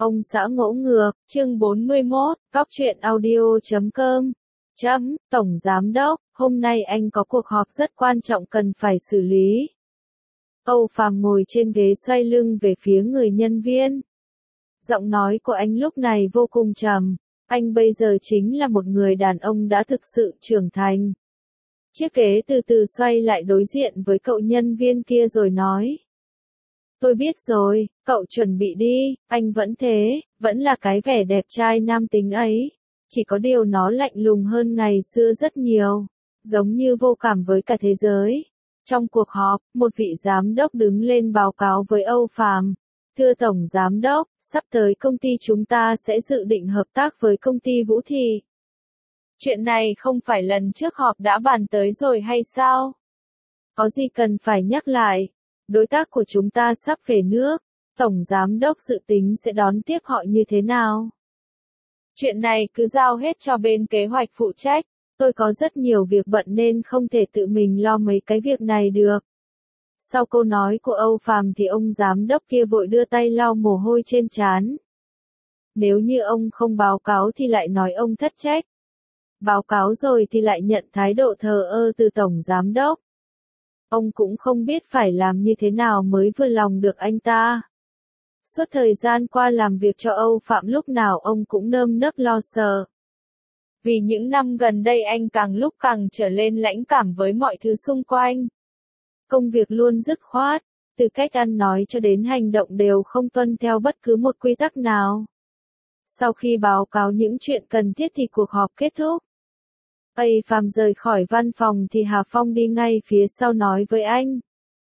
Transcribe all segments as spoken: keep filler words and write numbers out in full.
Ông xã ngỗ ngược, chương bốn mươi mốt, góc truyện audio chấm com. Chấm, Tổng Giám Đốc, hôm nay anh có cuộc họp rất quan trọng cần phải xử lý. Âu Phàm ngồi trên ghế xoay lưng về phía người nhân viên. Giọng nói của anh lúc này vô cùng trầm, anh bây giờ chính là một người đàn ông đã thực sự trưởng thành. Chiếc ghế từ từ xoay lại đối diện với cậu nhân viên kia rồi nói. Tôi biết rồi, cậu chuẩn bị đi, anh vẫn thế, vẫn là cái vẻ đẹp trai nam tính ấy. Chỉ có điều nó lạnh lùng hơn ngày xưa rất nhiều, giống như vô cảm với cả thế giới. Trong cuộc họp, một vị giám đốc đứng lên báo cáo với Âu Phàm. Thưa Tổng Giám Đốc, sắp tới công ty chúng ta sẽ dự định hợp tác với công ty Vũ Thị. Chuyện này không phải lần trước họp đã bàn tới rồi hay sao? Có gì cần phải nhắc lại? Đối tác của chúng ta sắp về nước, Tổng Giám Đốc dự tính sẽ đón tiếp họ như thế nào? Chuyện này cứ giao hết cho bên kế hoạch phụ trách, tôi có rất nhiều việc bận nên không thể tự mình lo mấy cái việc này được. Sau câu nói của Âu Phàm thì ông Giám Đốc kia vội đưa tay lau mồ hôi trên trán. Nếu như ông không báo cáo thì lại nói ông thất trách. Báo cáo rồi thì lại nhận thái độ thờ ơ từ Tổng Giám Đốc. Ông cũng không biết phải làm như thế nào mới vừa lòng được anh ta. Suốt thời gian qua làm việc cho Âu Phạm lúc nào ông cũng nơm nớp lo sợ. Vì những năm gần đây anh càng lúc càng trở lên lãnh cảm với mọi thứ xung quanh. Công việc luôn dứt khoát, từ cách ăn nói cho đến hành động đều không tuân theo bất cứ một quy tắc nào. Sau khi báo cáo những chuyện cần thiết thì cuộc họp kết thúc. Âu Phàm rời khỏi văn phòng thì Hà Phong đi ngay phía sau nói với anh.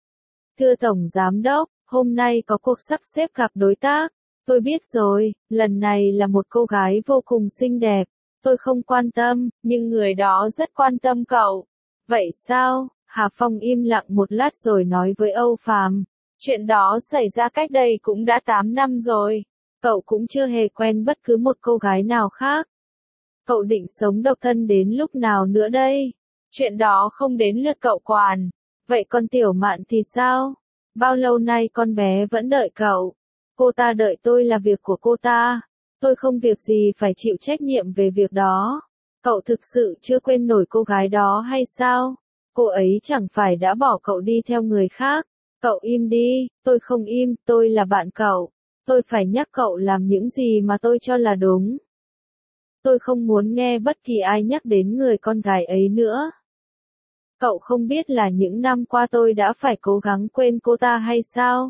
Thưa Tổng Giám Đốc, hôm nay có cuộc sắp xếp gặp đối tác. Tôi biết rồi, lần này là một cô gái vô cùng xinh đẹp. Tôi không quan tâm, nhưng người đó rất quan tâm cậu. Vậy sao? Hà Phong im lặng một lát rồi nói với Âu Phàm. Chuyện đó xảy ra cách đây cũng đã tám năm rồi. Cậu cũng chưa hề quen bất cứ một cô gái nào khác. Cậu định sống độc thân đến lúc nào nữa đây? Chuyện đó không đến lượt cậu quản. Vậy con Tiểu Mạn thì sao? Bao lâu nay con bé vẫn đợi cậu? Cô ta đợi tôi là việc của cô ta. Tôi không việc gì phải chịu trách nhiệm về việc đó. Cậu thực sự chưa quên nổi cô gái đó hay sao? Cô ấy chẳng phải đã bỏ cậu đi theo người khác. Cậu im đi, tôi không im, tôi là bạn cậu. Tôi phải nhắc cậu làm những gì mà tôi cho là đúng. Tôi không muốn nghe bất kỳ ai nhắc đến người con gái ấy nữa. Cậu không biết là những năm qua tôi đã phải cố gắng quên cô ta hay sao?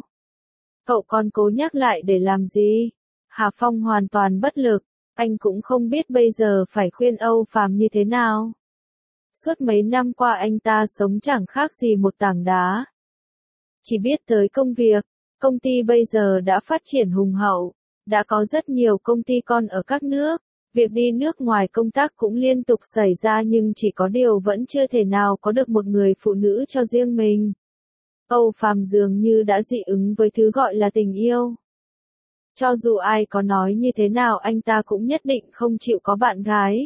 Cậu còn cố nhắc lại để làm gì? Hà Phong hoàn toàn bất lực, anh cũng không biết bây giờ phải khuyên Âu Phàm như thế nào. Suốt mấy năm qua anh ta sống chẳng khác gì một tảng đá. Chỉ biết tới công việc, công ty bây giờ đã phát triển hùng hậu, đã có rất nhiều công ty con ở các nước. Việc đi nước ngoài công tác cũng liên tục xảy ra nhưng chỉ có điều vẫn chưa thể nào có được một người phụ nữ cho riêng mình. Âu Phàm dường như đã dị ứng với thứ gọi là tình yêu. Cho dù ai có nói như thế nào anh ta cũng nhất định không chịu có bạn gái.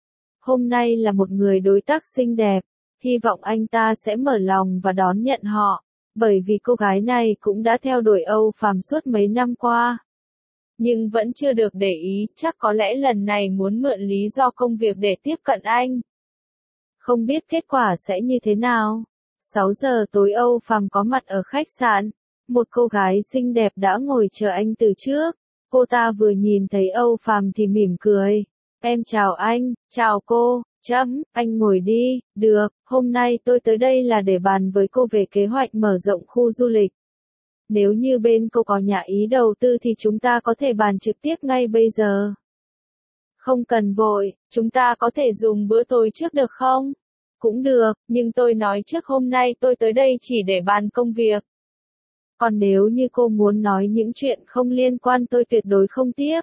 Hôm nay là một người đối tác xinh đẹp, hy vọng anh ta sẽ mở lòng và đón nhận họ, bởi vì cô gái này cũng đã theo đuổi Âu Phàm suốt mấy năm qua. Nhưng vẫn chưa được để ý, chắc có lẽ lần này muốn mượn lý do công việc để tiếp cận anh. Không biết kết quả sẽ như thế nào. sáu giờ tối Âu Phàm có mặt ở khách sạn. Một cô gái xinh đẹp đã ngồi chờ anh từ trước. Cô ta vừa nhìn thấy Âu Phàm thì mỉm cười. Em chào anh, chào cô, chấm, anh ngồi đi, được, hôm nay tôi tới đây là để bàn với cô về kế hoạch mở rộng khu du lịch. Nếu như bên cô có nhà ý đầu tư thì chúng ta có thể bàn trực tiếp ngay bây giờ. Không cần vội, chúng ta có thể dùng bữa tối trước được không? Cũng được, nhưng tôi nói trước hôm nay tôi tới đây chỉ để bàn công việc. Còn nếu như cô muốn nói những chuyện không liên quan tôi tuyệt đối không tiếp.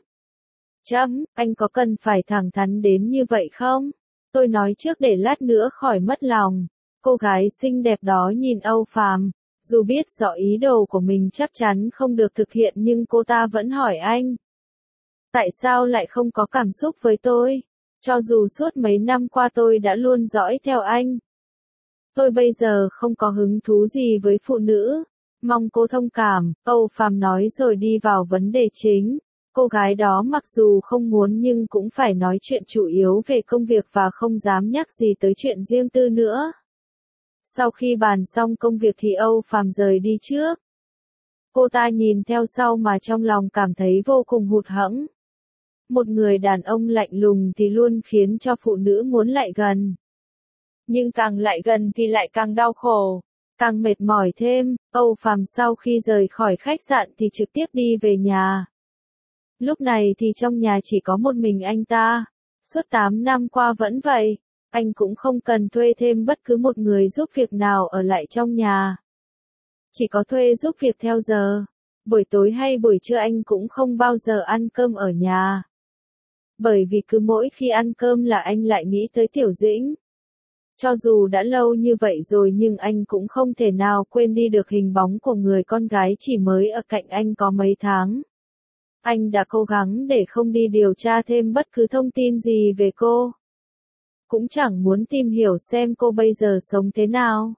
Chấm, anh có cần phải thẳng thắn đến như vậy không? Tôi nói trước để lát nữa khỏi mất lòng. Cô gái xinh đẹp đó nhìn Âu Phàm. Dù biết rõ ý đồ của mình chắc chắn không được thực hiện nhưng cô ta vẫn hỏi anh. Tại sao lại không có cảm xúc với tôi? Cho dù suốt mấy năm qua tôi đã luôn dõi theo anh. Tôi bây giờ không có hứng thú gì với phụ nữ. Mong cô thông cảm, Âu Phàm nói rồi đi vào vấn đề chính. Cô gái đó mặc dù không muốn nhưng cũng phải nói chuyện chủ yếu về công việc và không dám nhắc gì tới chuyện riêng tư nữa. Sau khi bàn xong công việc thì Âu Phàm rời đi trước. Cô ta nhìn theo sau mà trong lòng cảm thấy vô cùng hụt hẫng. Một người đàn ông lạnh lùng thì luôn khiến cho phụ nữ muốn lại gần. Nhưng càng lại gần thì lại càng đau khổ, càng mệt mỏi thêm. Âu Phàm sau khi rời khỏi khách sạn thì trực tiếp đi về nhà. Lúc này thì trong nhà chỉ có một mình anh ta. Suốt tám năm qua vẫn vậy, anh cũng không cần thuê thêm bất cứ một người giúp việc nào ở lại trong nhà. Chỉ có thuê giúp việc theo giờ. Buổi tối hay buổi trưa anh cũng không bao giờ ăn cơm ở nhà. Bởi vì cứ mỗi khi ăn cơm là anh lại nghĩ tới Tiểu Dĩnh. Cho dù đã lâu như vậy rồi nhưng anh cũng không thể nào quên đi được hình bóng của người con gái chỉ mới ở cạnh anh có mấy tháng. Anh đã cố gắng để không đi điều tra thêm bất cứ thông tin gì về cô. Cũng chẳng muốn tìm hiểu xem cô bây giờ sống thế nào.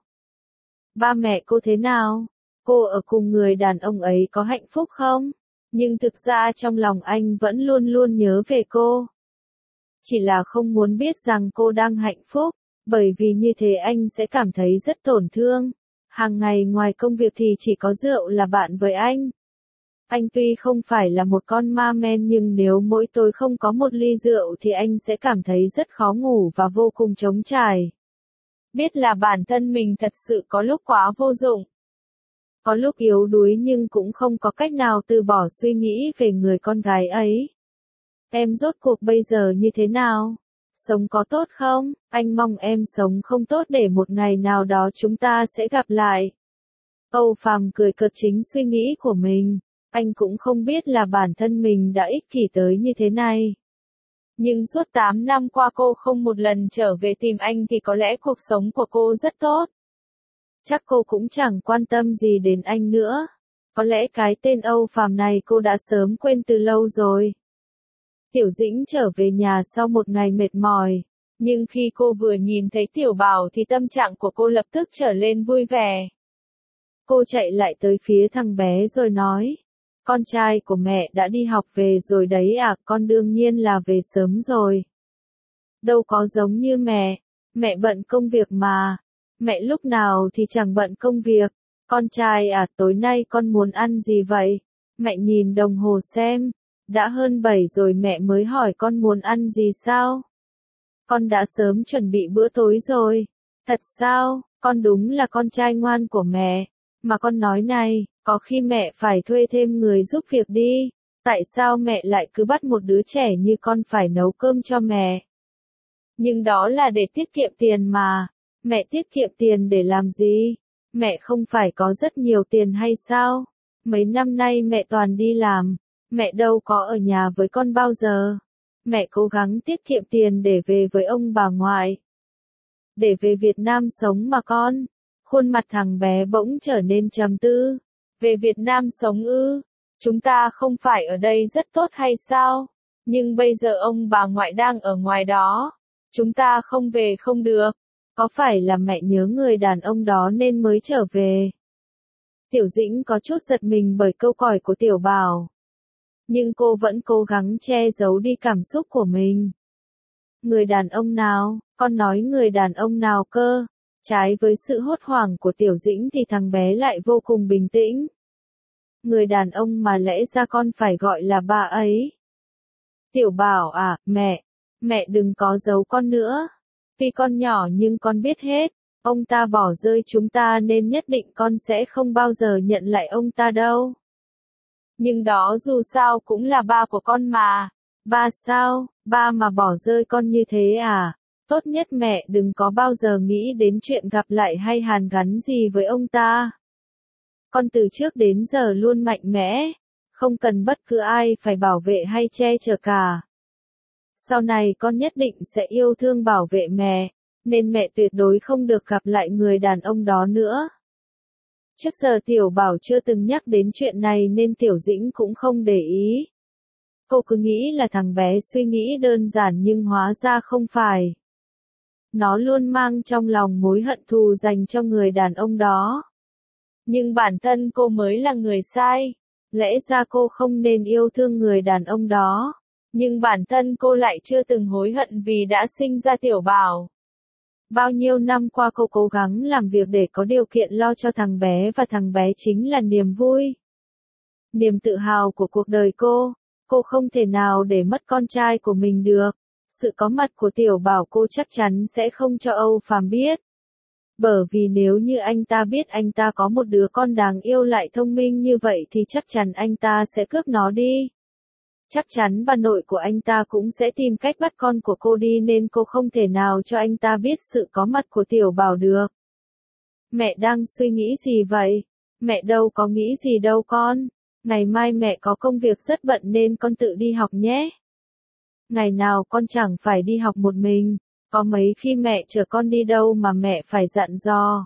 Ba mẹ cô thế nào? Cô ở cùng người đàn ông ấy có hạnh phúc không? Nhưng thực ra trong lòng anh vẫn luôn luôn nhớ về cô. Chỉ là không muốn biết rằng cô đang hạnh phúc, bởi vì như thế anh sẽ cảm thấy rất tổn thương. Hàng ngày ngoài công việc thì chỉ có rượu là bạn với anh. Anh tuy không phải là một con ma men nhưng nếu mỗi tối không có một ly rượu thì anh sẽ cảm thấy rất khó ngủ và vô cùng trống trải. Biết là bản thân mình thật sự có lúc quá vô dụng. Có lúc yếu đuối nhưng cũng không có cách nào từ bỏ suy nghĩ về người con gái ấy. Em rốt cuộc bây giờ như thế nào? Sống có tốt không? Anh mong em sống không tốt để một ngày nào đó chúng ta sẽ gặp lại. Âu Phàm cười cợt chính suy nghĩ của mình. Anh cũng không biết là bản thân mình đã ích kỷ tới như thế này. Nhưng suốt tám năm qua cô không một lần trở về tìm anh thì có lẽ cuộc sống của cô rất tốt. Chắc cô cũng chẳng quan tâm gì đến anh nữa. Có lẽ cái tên Âu Phàm này cô đã sớm quên từ lâu rồi. Tiểu Dĩnh trở về nhà sau một ngày mệt mỏi. Nhưng khi cô vừa nhìn thấy Tiểu Bảo thì tâm trạng của cô lập tức trở lên vui vẻ. Cô chạy lại tới phía thằng bé rồi nói. Con trai của mẹ đã đi học về rồi đấy à, con đương nhiên là về sớm rồi. Đâu có giống như mẹ, mẹ bận công việc mà. Mẹ lúc nào thì chẳng bận công việc. Con trai à, tối nay con muốn ăn gì vậy? Mẹ nhìn đồng hồ xem. Đã hơn bảy rồi mẹ mới hỏi con muốn ăn gì sao? Con đã sớm chuẩn bị bữa tối rồi. Thật sao? Con đúng là con trai ngoan của mẹ. Mà con nói này, có khi mẹ phải thuê thêm người giúp việc đi. Tại sao mẹ lại cứ bắt một đứa trẻ như con phải nấu cơm cho mẹ? Nhưng đó là để tiết kiệm tiền mà. Mẹ tiết kiệm tiền để làm gì? Mẹ không phải có rất nhiều tiền hay sao? Mấy năm nay mẹ toàn đi làm. Mẹ đâu có ở nhà với con bao giờ. Mẹ cố gắng tiết kiệm tiền để về với ông bà ngoại. Để về Việt Nam sống mà con. Khuôn mặt thằng bé bỗng trở nên trầm tư. Về Việt Nam sống ư? Chúng ta không phải ở đây rất tốt hay sao? Nhưng bây giờ ông bà ngoại đang ở ngoài đó. Chúng ta không về không được. Có phải là mẹ nhớ người đàn ông đó nên mới trở về? Tiểu Dĩnh có chút giật mình bởi câu hỏi của Tiểu Bảo. Nhưng cô vẫn cố gắng che giấu đi cảm xúc của mình. Người đàn ông nào? Con nói người đàn ông nào cơ? Trái với sự hốt hoảng của Tiểu Dĩnh thì thằng bé lại vô cùng bình tĩnh. Người đàn ông mà lẽ ra con phải gọi là ba ấy. Tiểu Bảo à, mẹ, mẹ đừng có giấu con nữa. Tuy con nhỏ nhưng con biết hết, ông ta bỏ rơi chúng ta nên nhất định con sẽ không bao giờ nhận lại ông ta đâu. Nhưng đó dù sao cũng là ba của con mà. Ba sao, ba mà bỏ rơi con như thế à? Tốt nhất mẹ đừng có bao giờ nghĩ đến chuyện gặp lại hay hàn gắn gì với ông ta. Con từ trước đến giờ luôn mạnh mẽ, không cần bất cứ ai phải bảo vệ hay che chở cả. Sau này con nhất định sẽ yêu thương bảo vệ mẹ, nên mẹ tuyệt đối không được gặp lại người đàn ông đó nữa. Trước giờ Tiểu Bảo chưa từng nhắc đến chuyện này nên Tiểu Dĩnh cũng không để ý. Cô cứ nghĩ là thằng bé suy nghĩ đơn giản nhưng hóa ra không phải. Nó luôn mang trong lòng mối hận thù dành cho người đàn ông đó. Nhưng bản thân cô mới là người sai. Lẽ ra cô không nên yêu thương người đàn ông đó. Nhưng bản thân cô lại chưa từng hối hận vì đã sinh ra Tiểu Bảo. Bao nhiêu năm qua cô cố gắng làm việc để có điều kiện lo cho thằng bé và thằng bé chính là niềm vui. Niềm tự hào của cuộc đời cô. Cô không thể nào để mất con trai của mình được. Sự có mặt của Tiểu Bảo cô chắc chắn sẽ không cho Âu Phàm biết. Bởi vì nếu như anh ta biết anh ta có một đứa con đáng yêu lại thông minh như vậy thì chắc chắn anh ta sẽ cướp nó đi. Chắc chắn bà nội của anh ta cũng sẽ tìm cách bắt con của cô đi nên cô không thể nào cho anh ta biết sự có mặt của Tiểu Bảo được. Mẹ đang suy nghĩ gì vậy? Mẹ đâu có nghĩ gì đâu con. Ngày mai mẹ có công việc rất bận nên con tự đi học nhé. Ngày nào con chẳng phải đi học một mình. Có mấy khi mẹ chở con đi đâu mà mẹ phải dặn dò.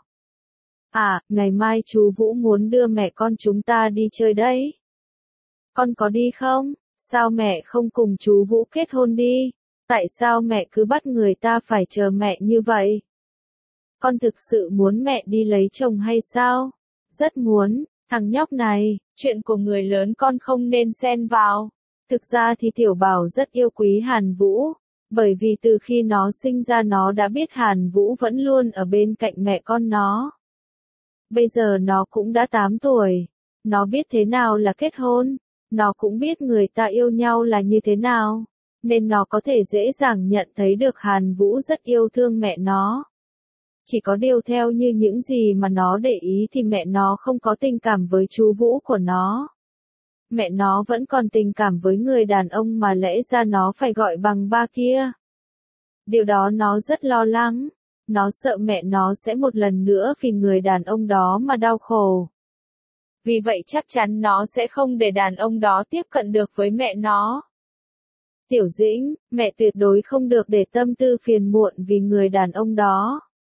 À, ngày mai chú Vũ muốn đưa mẹ con chúng ta đi chơi đấy. Con có đi không? Sao mẹ không cùng chú Vũ kết hôn đi? Tại sao mẹ cứ bắt người ta phải chờ mẹ như vậy? Con thực sự muốn mẹ đi lấy chồng hay sao? Rất muốn, thằng nhóc này, chuyện của người lớn con không nên xen vào. Thực ra thì Tiểu Bảo rất yêu quý Hàn Vũ, bởi vì từ khi nó sinh ra nó đã biết Hàn Vũ vẫn luôn ở bên cạnh mẹ con nó. Bây giờ nó cũng đã tám tuổi, nó biết thế nào là kết hôn, nó cũng biết người ta yêu nhau là như thế nào, nên nó có thể dễ dàng nhận thấy được Hàn Vũ rất yêu thương mẹ nó. Chỉ có điều theo như những gì mà nó để ý thì mẹ nó không có tình cảm với chú Vũ của nó. Mẹ nó vẫn còn tình cảm với người đàn ông mà lẽ ra nó phải gọi bằng ba kia. Điều đó nó rất lo lắng. Nó sợ mẹ nó sẽ một lần nữa vì người đàn ông đó mà đau khổ. Vì vậy chắc chắn nó sẽ không để đàn ông đó tiếp cận được với mẹ nó. Tiểu Dĩnh, mẹ tuyệt đối không được để tâm tư phiền muộn vì người đàn ông đó.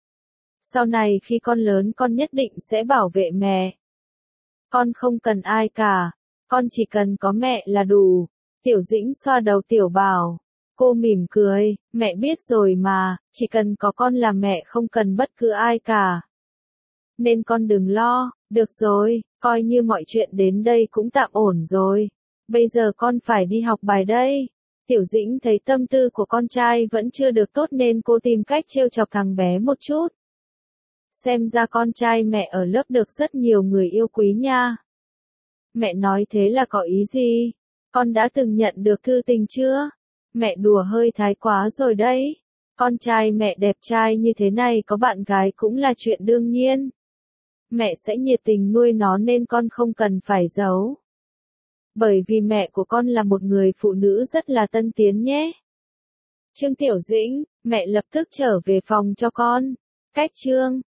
Sau này khi con lớn con nhất định sẽ bảo vệ mẹ. Con không cần ai cả. Con chỉ cần có mẹ là đủ. Tiểu Dĩnh xoa đầu Tiểu Bảo. Cô mỉm cười, mẹ biết rồi mà, chỉ cần có con là mẹ không cần bất cứ ai cả. Nên con đừng lo, được rồi, coi như mọi chuyện đến đây cũng tạm ổn rồi. Bây giờ con phải đi học bài đây. Tiểu Dĩnh thấy tâm tư của con trai vẫn chưa được tốt nên cô tìm cách trêu chọc thằng bé một chút. Xem ra con trai mẹ ở lớp được rất nhiều người yêu quý nha. Mẹ nói thế là có ý gì? Con đã từng nhận được thư tình chưa? Mẹ đùa hơi thái quá rồi đấy. Con trai mẹ đẹp trai như thế này có bạn gái cũng là chuyện đương nhiên. Mẹ sẽ nhiệt tình nuôi nó nên con không cần phải giấu. Bởi vì mẹ của con là một người phụ nữ rất là tân tiến nhé. Trương Tiểu Dĩnh, mẹ lập tức trở về phòng cho con. Cách Trương.